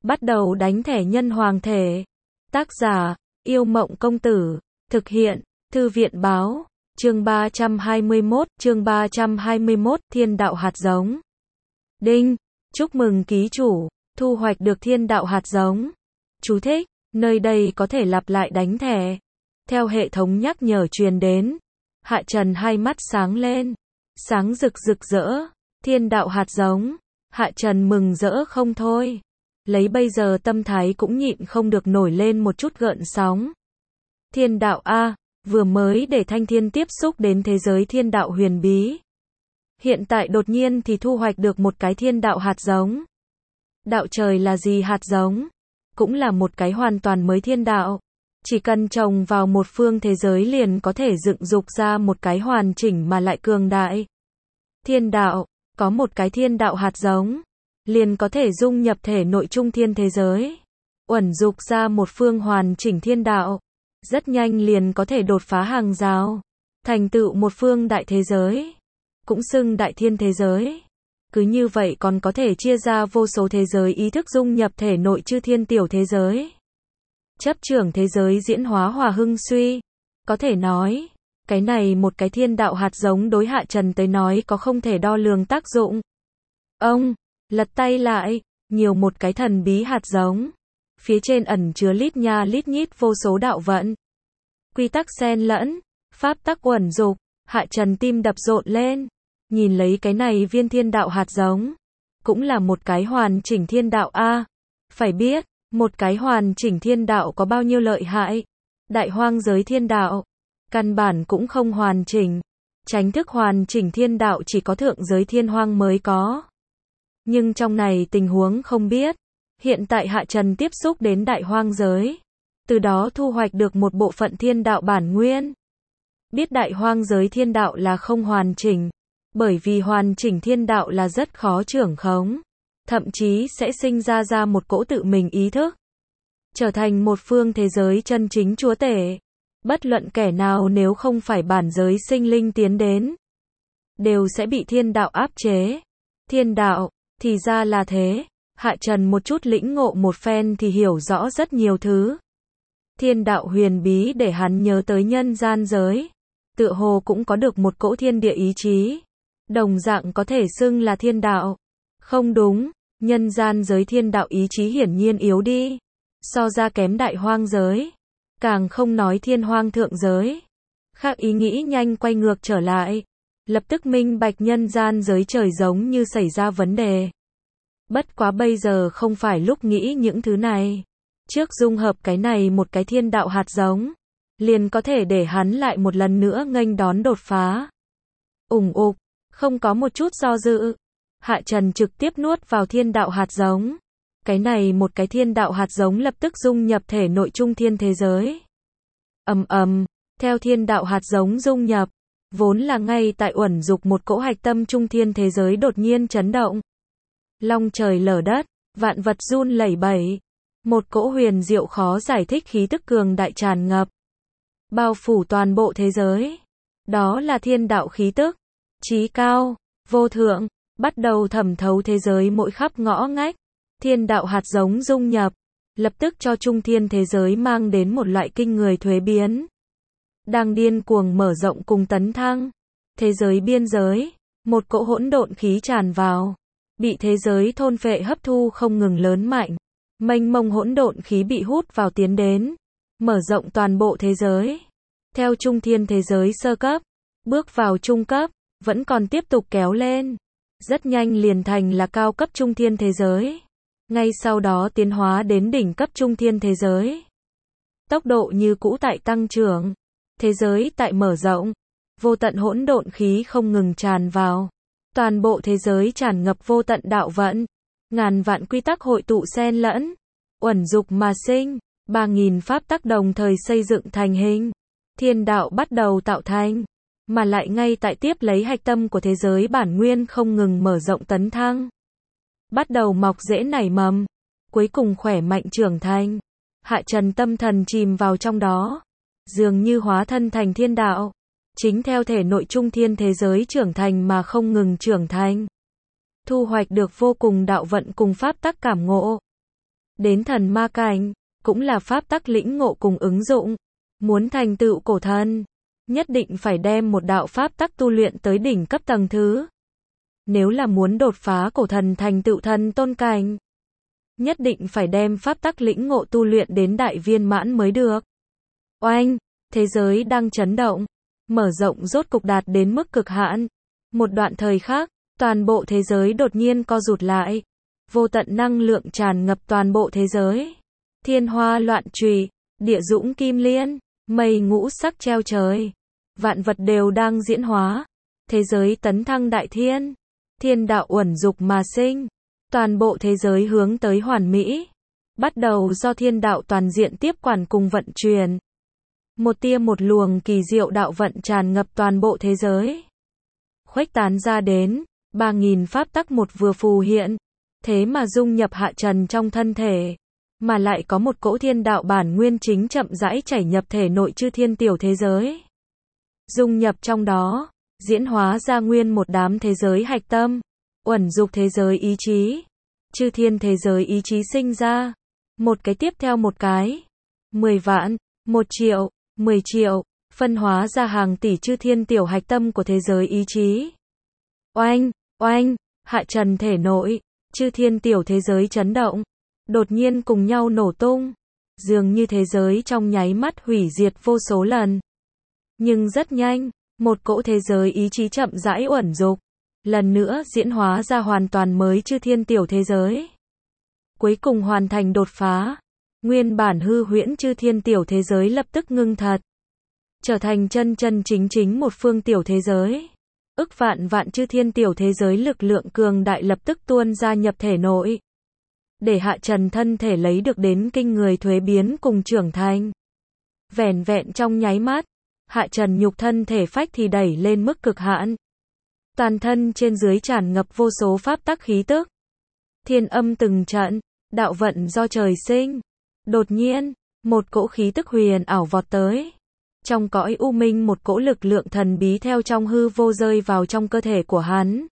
Bắt đầu đánh thẻ nhân hoàng thể. Tác giả, Yêu Mộng Công Tử. Thực hiện, Thư viện Báo. Chương 321, Thiên đạo hạt giống. Đinh, chúc mừng ký chủ, thu hoạch được thiên đạo hạt giống. Chú thích, nơi đây có thể lặp lại đánh thẻ. Theo hệ thống nhắc nhở truyền đến, Hạ Trần hai mắt sáng lên, sáng rực rực rỡ, thiên đạo hạt giống. Hạ Trần mừng rỡ không thôi. Lấy bây giờ tâm thái cũng nhịn không được nổi lên một chút gợn sóng. Thiên đạo A, vừa mới để Thanh Thiên tiếp xúc đến thế giới thiên đạo huyền bí. Hiện tại đột nhiên thì thu hoạch được một cái thiên đạo hạt giống. Đạo trời là gì hạt giống? Cũng là một cái hoàn toàn mới thiên đạo. Chỉ cần trồng vào một phương thế giới liền có thể dựng dục ra một cái hoàn chỉnh mà lại cường đại. Thiên đạo, có một cái thiên đạo hạt giống, liền có thể dung nhập thể nội trung thiên thế giới. Uẩn dục ra một phương hoàn chỉnh thiên đạo. Rất nhanh liền có thể đột phá hàng rào. Thành tựu một phương đại thế giới. Cũng xưng đại thiên thế giới. Cứ như vậy còn có thể chia ra vô số thế giới ý thức dung nhập thể nội chư thiên tiểu thế giới. Chấp trưởng thế giới diễn hóa hòa hưng suy. Có thể nói, cái này một cái thiên đạo hạt giống đối Hạ Trần tới nói có không thể đo lường tác dụng. Ông, lật tay lại, nhiều một cái thần bí hạt giống. Phía trên ẩn chứa lít nha lít nhít vô số đạo vận. Quy tắc xen lẫn, pháp tắc uẩn dục, Hạ Trần tim đập rộn lên. Nhìn lấy cái này viên thiên đạo hạt giống. Cũng là một cái hoàn chỉnh thiên đạo A. Phải biết, một cái hoàn chỉnh thiên đạo có bao nhiêu lợi hại. Đại hoang giới thiên đạo, căn bản cũng không hoàn chỉnh. Chánh thức hoàn chỉnh thiên đạo chỉ có thượng giới thiên hoang mới có. Nhưng trong này tình huống không biết. Hiện tại Hạ Trần tiếp xúc đến đại hoang giới. Từ đó thu hoạch được một bộ phận thiên đạo bản nguyên. Biết đại hoang giới thiên đạo là không hoàn chỉnh. Bởi vì hoàn chỉnh thiên đạo là rất khó trưởng khống. Thậm chí sẽ sinh ra một cỗ tự mình ý thức. Trở thành một phương thế giới chân chính chúa tể. Bất luận kẻ nào nếu không phải bản giới sinh linh tiến đến. Đều sẽ bị thiên đạo áp chế. Thiên đạo, thì ra là thế. Hạ Trần một chút lĩnh ngộ một phen thì hiểu rõ rất nhiều thứ. Thiên đạo huyền bí để hắn nhớ tới nhân gian giới. Tựa hồ cũng có được một cỗ thiên địa ý chí. Đồng dạng có thể xưng là thiên đạo. Không đúng, nhân gian giới thiên đạo ý chí hiển nhiên yếu đi. So ra kém đại hoang giới. Càng không nói thiên hoang thượng giới. Khác ý nghĩ nhanh quay ngược trở lại. Lập tức minh bạch nhân gian giới trời giống như xảy ra vấn đề. Bất quá bây giờ không phải lúc nghĩ những thứ này. Trước dung hợp cái này một cái thiên đạo hạt giống. Liền có thể để hắn lại một lần nữa nghênh đón đột phá. Ủng ục, không có một chút do dự. Hạ Trần trực tiếp nuốt vào thiên đạo hạt giống. Cái này một cái thiên đạo hạt giống lập tức dung nhập thể nội trung thiên thế giới. Theo thiên đạo hạt giống dung nhập. Vốn là ngay tại uẩn dục một cỗ hạch tâm trung thiên thế giới đột nhiên chấn động. Long trời lở đất, vạn vật run lẩy bẩy. Một cỗ huyền diệu khó giải thích khí tức cường đại tràn ngập. Bao phủ toàn bộ thế giới. Đó là thiên đạo khí tức. Chí cao, vô thượng, bắt đầu thẩm thấu thế giới mỗi khắp ngõ ngách. Thiên đạo hạt giống dung nhập. Lập tức cho trung thiên thế giới mang đến một loại kinh người thuế biến. Đang điên cuồng mở rộng cùng tấn thăng. Thế giới biên giới. Một cỗ hỗn độn khí tràn vào. Bị thế giới thôn phệ hấp thu không ngừng lớn mạnh. Mênh mông hỗn độn khí bị hút vào tiến đến. Mở rộng toàn bộ thế giới. Theo trung thiên thế giới sơ cấp. Bước vào trung cấp. Vẫn còn tiếp tục kéo lên. Rất nhanh liền thành là cao cấp trung thiên thế giới. Ngay sau đó tiến hóa đến đỉnh cấp trung thiên thế giới. Tốc độ như cũ tại tăng trưởng. Thế giới tại mở rộng. Vô tận hỗn độn khí không ngừng tràn vào. Toàn bộ thế giới tràn ngập vô tận đạo vận. Ngàn vạn quy tắc hội tụ xen lẫn. Uẩn dục mà sinh. 3000 pháp tắc đồng thời xây dựng thành hình. Thiên đạo bắt đầu tạo thành. Mà lại ngay tại tiếp lấy hạch tâm của thế giới bản nguyên không ngừng mở rộng tấn thăng. Bắt đầu mọc rễ nảy mầm. Cuối cùng khỏe mạnh trưởng thành. Hạ Trần tâm thần chìm vào trong đó. Dường như hóa thân thành thiên đạo. Chính theo thể nội trung thiên thế giới trưởng thành mà không ngừng trưởng thành. Thu hoạch được vô cùng đạo vận cùng pháp tắc cảm ngộ. đến thần ma cảnh, cũng là pháp tắc lĩnh ngộ cùng ứng dụng. Muốn thành tựu cổ thần, nhất định phải đem một đạo pháp tắc tu luyện tới đỉnh cấp tầng thứ. Nếu là muốn đột phá cổ thần thành tựu thần tôn cảnh, nhất định phải đem pháp tắc lĩnh ngộ tu luyện đến đại viên mãn mới được. Oanh, thế giới đang chấn động, mở rộng rốt cục đạt đến mức cực hạn. Một đoạn thời khắc, toàn bộ thế giới đột nhiên co rụt lại. Vô tận năng lượng tràn ngập toàn bộ thế giới. Thiên hoa loạn trùy, địa dũng kim liên, mây ngũ sắc treo trời. Vạn vật đều đang diễn hóa. Thế giới tấn thăng đại thiên. Thiên đạo uẩn dục mà sinh. Toàn bộ thế giới hướng tới hoàn mỹ. Bắt đầu do thiên đạo toàn diện tiếp quản cùng vận chuyển. Một tia một luồng kỳ diệu đạo vận tràn ngập toàn bộ thế giới. Khuếch tán ra đến, 3.000 pháp tắc một vừa phù hiện. Thế mà dung nhập Hạ Trần trong thân thể. Mà lại có một cỗ thiên đạo bản nguyên chính chậm rãi chảy nhập thể nội chư thiên tiểu thế giới. Dung nhập trong đó, diễn hóa ra nguyên một đám thế giới hạch tâm. Uẩn dục thế giới ý chí. Chư thiên thế giới ý chí sinh ra. Một cái tiếp theo một cái. 10 vạn, 1 triệu, 10 triệu, phân hóa ra hàng tỷ chư thiên tiểu hạch tâm của thế giới ý chí. Oanh, oanh, Hạ Trần thể nội, chư thiên tiểu thế giới chấn động. Đột nhiên cùng nhau nổ tung. Dường như thế giới trong nháy mắt hủy diệt vô số lần. Nhưng rất nhanh, một cỗ thế giới ý chí chậm rãi uẩn dục. Lần nữa diễn hóa ra hoàn toàn mới chư thiên tiểu thế giới. Cuối cùng hoàn thành đột phá. Nguyên bản hư huyễn chư thiên tiểu thế giới lập tức ngưng thật. Trở thành chân chân chính chính một phương tiểu thế giới. Ức vạn vạn chư thiên tiểu thế giới lực lượng cường đại lập tức tuôn ra nhập thể nội. Để Hạ Trần thân thể lấy được đến kinh người thuế biến cùng trưởng thành. Vẻn vẹn trong nháy mắt, Hạ Trần nhục thân thể phách thì đẩy lên mức cực hạn. Toàn thân trên dưới tràn ngập vô số pháp tắc khí tức. Thiên âm từng trận, đạo vận do trời sinh. Đột nhiên, một cỗ khí tức huyền ảo vọt tới. Trong cõi u minh một cỗ lực lượng thần bí theo trong hư vô rơi vào trong cơ thể của hắn.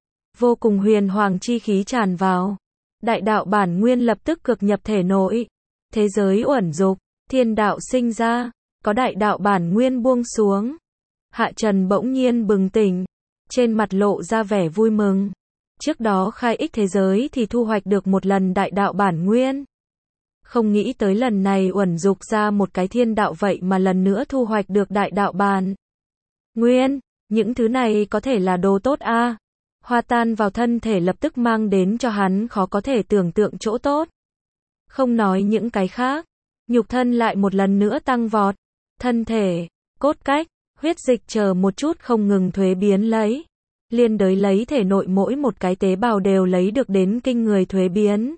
Vô cùng huyền hoàng chi khí tràn vào. Đại đạo bản nguyên lập tức cực nhập thể nội. Thế giới uẩn dục, thiên đạo sinh ra, có đại đạo bản nguyên buông xuống. Hạ Trần bỗng nhiên bừng tỉnh, trên mặt lộ ra vẻ vui mừng. Trước đó khai ích thế giới thì thu hoạch được một lần đại đạo bản nguyên. Không nghĩ tới lần này uẩn dục ra một cái thiên đạo vậy mà lần nữa thu hoạch được đại đạo bản nguyên. Những thứ này có thể là đồ tốt a. Hòa tan vào thân thể lập tức mang đến cho hắn khó có thể tưởng tượng chỗ tốt. Không nói những cái khác, nhục thân lại một lần nữa tăng vọt. Thân thể, cốt cách, huyết dịch chờ một chút không ngừng thuế biến lấy. Liên đới lấy thể nội mỗi một cái tế bào đều lấy được đến kinh người thuế biến.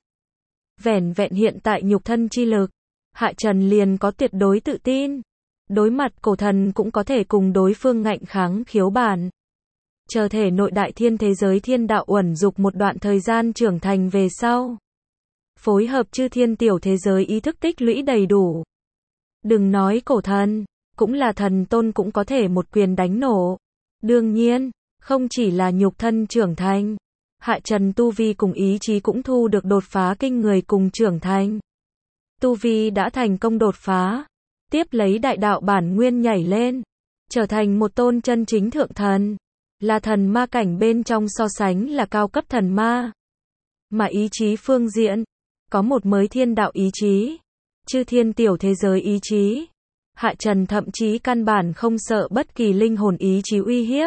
Vẻn vẹn hiện tại nhục thân chi lực, Hạ Trần liền có tuyệt đối tự tin. Đối mặt cổ thần cũng có thể cùng đối phương ngạnh kháng khiếu bản. Chờ thể nội đại thiên thế giới thiên đạo uẩn dục một đoạn thời gian trưởng thành về sau. Phối hợp chư thiên tiểu thế giới ý thức tích lũy đầy đủ. Đừng nói cổ thần, cũng là thần tôn cũng có thể một quyền đánh nổ. Đương nhiên, không chỉ là nhục thân trưởng thành. Hạ Trần tu vi cùng ý chí cũng thu được đột phá kinh người cùng trưởng thành. Tu vi đã thành công đột phá. Tiếp lấy đại đạo bản nguyên nhảy lên. Trở thành một tôn chân chính thượng thần. Là thần ma cảnh bên trong so sánh là cao cấp thần ma. Mà ý chí phương diện, có một mới thiên đạo ý chí. Chư thiên tiểu thế giới ý chí. Hạ Trần thậm chí căn bản không sợ bất kỳ linh hồn ý chí uy hiếp.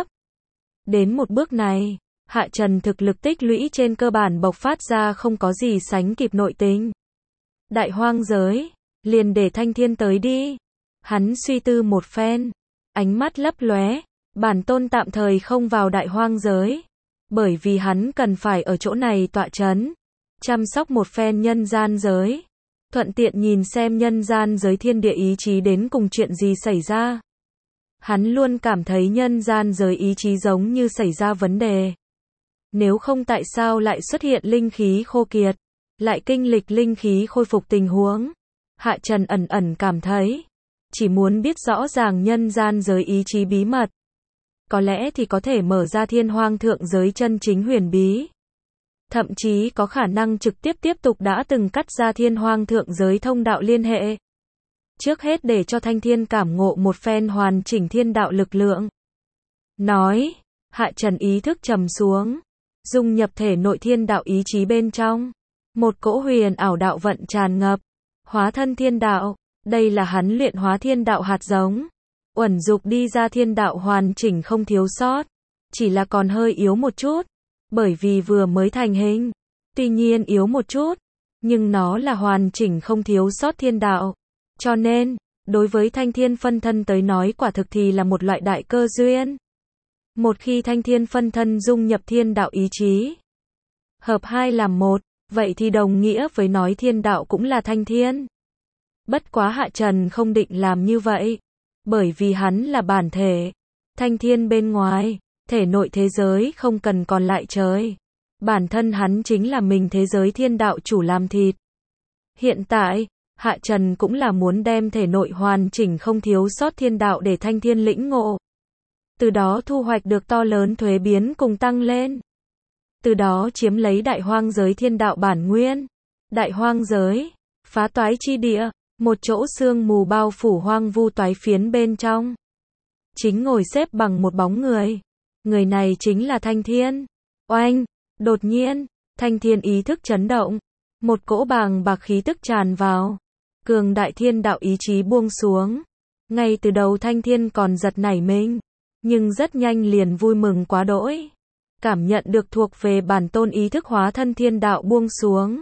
Đến một bước này, Hạ Trần thực lực tích lũy trên cơ bản bộc phát ra không có gì sánh kịp nội tình. Đại hoang giới, liền để Thanh Thiên tới đi. Hắn suy tư một phen, ánh mắt lấp lóe, bản tôn tạm thời không vào đại hoang giới. Bởi vì hắn cần phải ở chỗ này tọa chấn, chăm sóc một phen nhân gian giới. Thuận tiện nhìn xem nhân gian giới thiên địa ý chí đến cùng chuyện gì xảy ra. Hắn luôn cảm thấy nhân gian giới ý chí giống như xảy ra vấn đề. Nếu không tại sao lại xuất hiện linh khí khô kiệt, lại kinh lịch linh khí khôi phục tình huống. Hạ Trần ẩn ẩn cảm thấy, chỉ muốn biết rõ ràng nhân gian giới ý chí bí mật. Có lẽ thì có thể mở ra thiên hoang thượng giới chân chính huyền bí. thậm chí có khả năng trực tiếp tiếp tục đã từng cắt ra thiên hoang thượng giới thông đạo liên hệ. Trước hết để cho Thanh Thiên cảm ngộ một phen hoàn chỉnh thiên đạo lực lượng. Nói, Hạ Trần ý thức trầm xuống, dung nhập thể nội thiên đạo ý chí bên trong. Một cỗ huyền ảo đạo vận tràn ngập, hóa thân thiên đạo, đây là hắn luyện hóa thiên đạo hạt giống. Uẩn dục đi ra thiên đạo hoàn chỉnh không thiếu sót, chỉ là còn hơi yếu một chút, bởi vì vừa mới thành hình. Tuy nhiên yếu một chút, nhưng nó là hoàn chỉnh không thiếu sót thiên đạo. Cho nên, đối với Thanh Thiên phân thân tới nói quả thực thì là một loại đại cơ duyên. Một khi Thanh Thiên phân thân dung nhập thiên đạo ý chí, hợp hai làm một, vậy thì đồng nghĩa với nói thiên đạo cũng là Thanh Thiên. Bất quá Hạ Trần không định làm như vậy, bởi vì hắn là bản thể. Thanh Thiên bên ngoài, thể nội thế giới không cần còn lại trời. Bản thân hắn chính là mình thế giới thiên đạo chủ làm thịt. Hiện tại, Hạ Trần cũng là muốn đem thể nội hoàn chỉnh không thiếu sót thiên đạo để Thanh Thiên lĩnh ngộ. Từ đó thu hoạch được to lớn thuế biến cùng tăng lên. Từ đó chiếm lấy đại hoang giới thiên đạo bản nguyên. Đại hoang giới, phá toái chi địa, một chỗ sương mù bao phủ hoang vu toái phiến bên trong. Chính ngồi xếp bằng một bóng người. Người này chính là Thanh Thiên. Oanh, đột nhiên, Thanh Thiên ý thức chấn động. Một cỗ bàng bạc khí tức tràn vào. Cường đại thiên đạo ý chí buông xuống. Ngay từ đầu Thanh Thiên còn giật nảy mình, nhưng rất nhanh liền vui mừng quá đỗi. Cảm nhận được thuộc về bản tôn ý thức hóa thân thiên đạo buông xuống.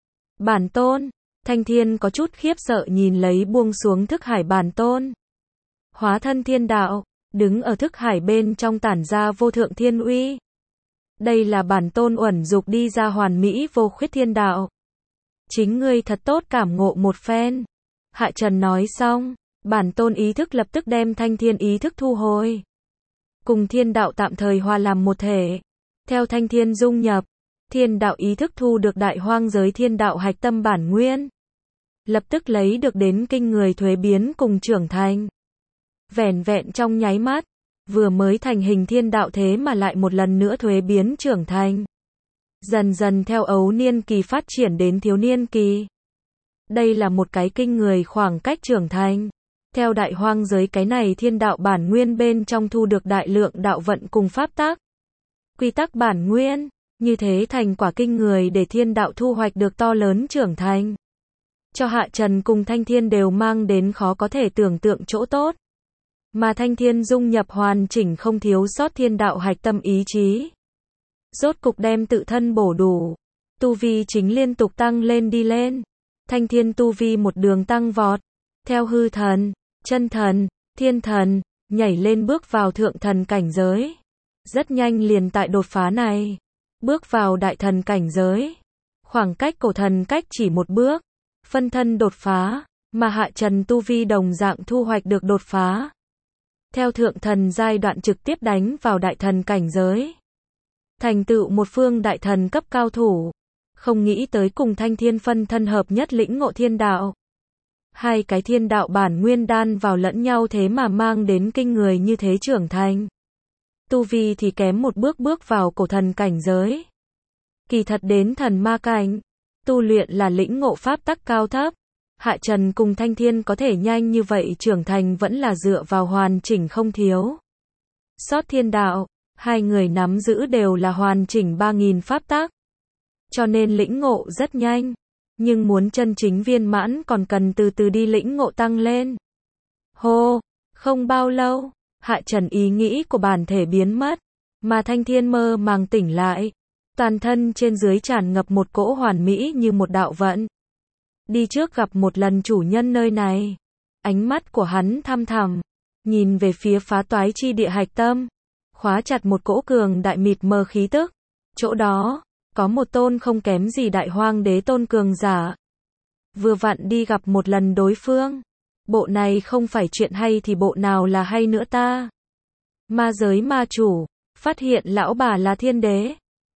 Bản tôn, Thanh Thiên có chút khiếp sợ nhìn lấy buông xuống thức hải bản tôn. Hóa thân thiên đạo, đứng ở thức hải bên trong tản ra vô thượng thiên uy. Đây là bản tôn uẩn dục đi ra hoàn mỹ vô khuyết thiên đạo. Chính ngươi thật tốt cảm ngộ một phen. Hạ Trần nói xong, bản tôn ý thức lập tức đem Thanh Thiên ý thức thu hồi. Cùng thiên đạo tạm thời hòa làm một thể. Theo Thanh Thiên dung nhập, thiên đạo ý thức thu được đại hoang giới thiên đạo hạch tâm bản nguyên. Lập tức lấy được đến kinh người thuế biến cùng trưởng thành. Vẻn vẹn trong nháy mắt, vừa mới thành hình thiên đạo thế mà lại một lần nữa thuế biến trưởng thành. Dần dần theo ấu niên kỳ phát triển đến thiếu niên kỳ. Đây là một cái kinh người khoảng cách trưởng thành. Theo đại hoang giới cái này thiên đạo bản nguyên bên trong thu được đại lượng đạo vận cùng pháp tắc. Quy tắc bản nguyên, như thế thành quả kinh người để thiên đạo thu hoạch được to lớn trưởng thành. Cho Hạ Trần cùng Thanh Thiên đều mang đến khó có thể tưởng tượng chỗ tốt. Mà Thanh Thiên dung nhập hoàn chỉnh không thiếu sót thiên đạo hạch tâm ý chí. Rốt cục đem tự thân bổ đủ. Tu vi chính liên tục tăng lên đi lên. Thanh Thiên tu vi một đường tăng vọt. Theo hư thần, chân thần, thiên thần, nhảy lên bước vào thượng thần cảnh giới. Rất nhanh liền tại đột phá này. Bước vào đại thần cảnh giới. Khoảng cách cổ thần cách chỉ một bước. Phân thân đột phá, mà Hạ Trần tu vi đồng dạng thu hoạch được đột phá. Theo thượng thần giai đoạn trực tiếp đánh vào đại thần cảnh giới. Thành tựu một phương đại thần cấp cao thủ. Không nghĩ tới cùng Thanh Thiên phân thân hợp nhất lĩnh ngộ thiên đạo. Hai cái thiên đạo bản nguyên đan vào lẫn nhau thế mà mang đến kinh người như thế trưởng thành. Tu vi thì kém một bước bước vào cổ thần cảnh giới. Kỳ thật đến thần ma cảnh. Tu luyện là lĩnh ngộ pháp tắc cao thấp. Hạ Trần cùng Thanh Thiên có thể nhanh như vậy trưởng thành vẫn là dựa vào hoàn chỉnh không thiếu sót thiên đạo. Hai người nắm giữ đều là hoàn chỉnh 3000 pháp tắc. Cho nên lĩnh ngộ rất nhanh. Nhưng muốn chân chính viên mãn còn cần từ từ đi lĩnh ngộ tăng lên. Hô, không bao lâu, Hạ Trần ý nghĩ của bản thể biến mất. Mà Thanh Thiên mơ màng tỉnh lại. Toàn thân trên dưới tràn ngập một cỗ hoàn mỹ như một đạo vận. Đi trước gặp một lần chủ nhân nơi này. Ánh mắt của hắn thăm thẳm, nhìn về phía phá toái chi địa hạch tâm. Khóa chặt một cỗ cường đại mịt mờ khí tức. Chỗ đó, có một tôn không kém gì đại hoang đế tôn cường giả. Vừa vặn đi gặp một lần đối phương. Bộ này không phải chuyện hay thì bộ nào là hay nữa ta. Ma giới ma chủ, phát hiện lão bà là thiên đế.